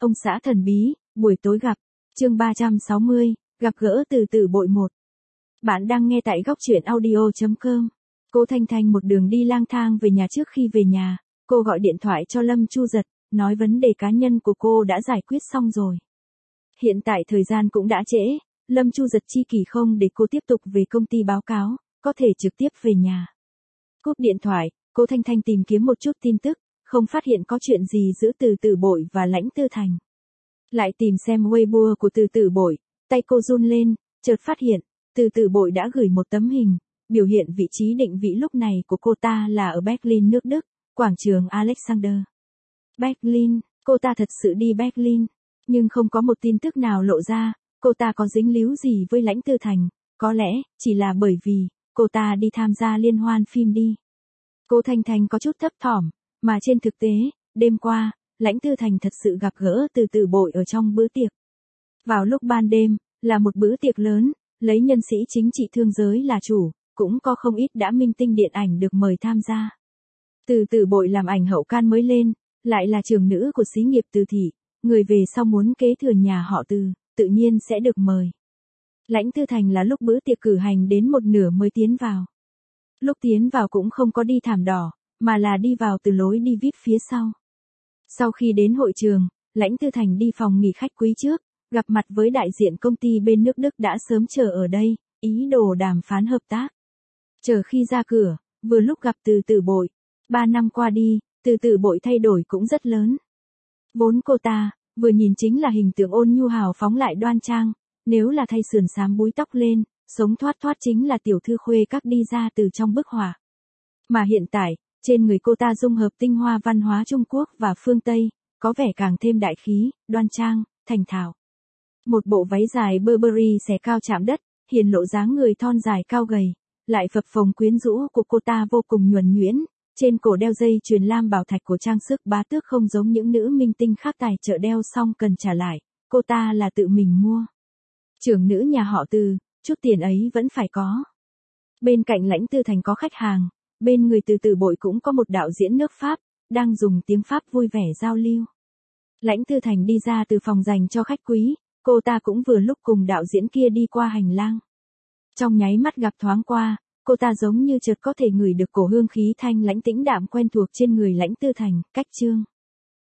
Ông xã thần bí, buổi tối gặp. Chương 360, gặp gỡ từ từ bội 1. Bạn đang nghe tại góc truyện audio.com. Cô Thanh Thanh một đường đi lang thang về nhà. Trước khi về nhà, cô gọi điện thoại cho Lâm Chu Giật, nói vấn đề cá nhân của cô đã giải quyết xong rồi. Hiện tại thời gian cũng đã trễ, Lâm Chu Giật chi kỷ không để cô tiếp tục về công ty báo cáo, có thể trực tiếp về nhà. Cúp điện thoại, cô Thanh Thanh tìm kiếm một chút tin tức, không phát hiện có chuyện gì giữa từ từ bội và Lãnh Tư Thành. Lại tìm xem Weibo của từ từ bội, tay cô run lên, chợt phát hiện, từ từ bội đã gửi một tấm hình, biểu hiện vị trí định vị lúc này của cô ta là ở Berlin nước Đức, quảng trường Alexander. Berlin, cô ta thật sự đi Berlin, nhưng không có một tin tức nào lộ ra, cô ta có dính líu gì với Lãnh Tư Thành, có lẽ, chỉ là bởi vì, cô ta đi tham gia liên hoan phim đi. Cô Thanh Thanh có chút thấp thỏm, mà trên thực tế, đêm qua, Lãnh Tư Thành thật sự gặp gỡ từ từ bội ở trong bữa tiệc. Vào lúc ban đêm, là một bữa tiệc lớn, lấy nhân sĩ chính trị thương giới là chủ, cũng có không ít đã minh tinh điện ảnh được mời tham gia. Từ từ bội làm ảnh hậu can mới lên, lại là trưởng nữ của xí nghiệp Từ thị, người về sau muốn kế thừa nhà họ Từ, tự nhiên sẽ được mời. Lãnh Tư Thành là lúc bữa tiệc cử hành đến một nửa mới tiến vào. Lúc tiến vào cũng không có đi thảm đỏ, mà là đi vào từ lối đi VIP phía sau. Sau khi đến hội trường, Lãnh Tư Thành đi phòng nghỉ khách quý trước, gặp mặt với đại diện công ty bên nước Đức đã sớm chờ ở đây, ý đồ đàm phán hợp tác. Chờ khi ra cửa, vừa lúc gặp từ từ bội. 3 năm qua đi, từ từ bội thay đổi cũng rất lớn. Vốn cô ta, vừa nhìn chính là hình tượng ôn nhu hào phóng lại đoan trang, nếu là thay sườn xám búi tóc lên, sống thoát thoát chính là tiểu thư khuê các đi ra từ trong bức họa. Mà hiện tại, trên người cô ta dung hợp tinh hoa văn hóa Trung Quốc và phương Tây, có vẻ càng thêm đại khí, đoan trang, thành thạo. Một bộ váy dài Burberry xẻ cao chạm đất, hiển lộ dáng người thon dài cao gầy, lại phập phồng quyến rũ của cô ta vô cùng nhuần nhuyễn, trên cổ đeo dây chuyền lam bảo thạch của trang sức bá tước không giống những nữ minh tinh khác tài trợ đeo xong cần trả lại, cô ta là tự mình mua. Trưởng nữ nhà họ Từ, chút tiền ấy vẫn phải có. Bên cạnh Lãnh Tư Thành có khách hàng, bên người từ từ bội cũng có một đạo diễn nước Pháp, đang dùng tiếng Pháp vui vẻ giao lưu. Lãnh Tư Thành đi ra từ phòng dành cho khách quý, cô ta cũng vừa lúc cùng đạo diễn kia đi qua hành lang. Trong nháy mắt gặp thoáng qua, cô ta giống như chợt có thể ngửi được cổ hương khí thanh lãnh tĩnh đạm quen thuộc trên người Lãnh Tư Thành. Cách chương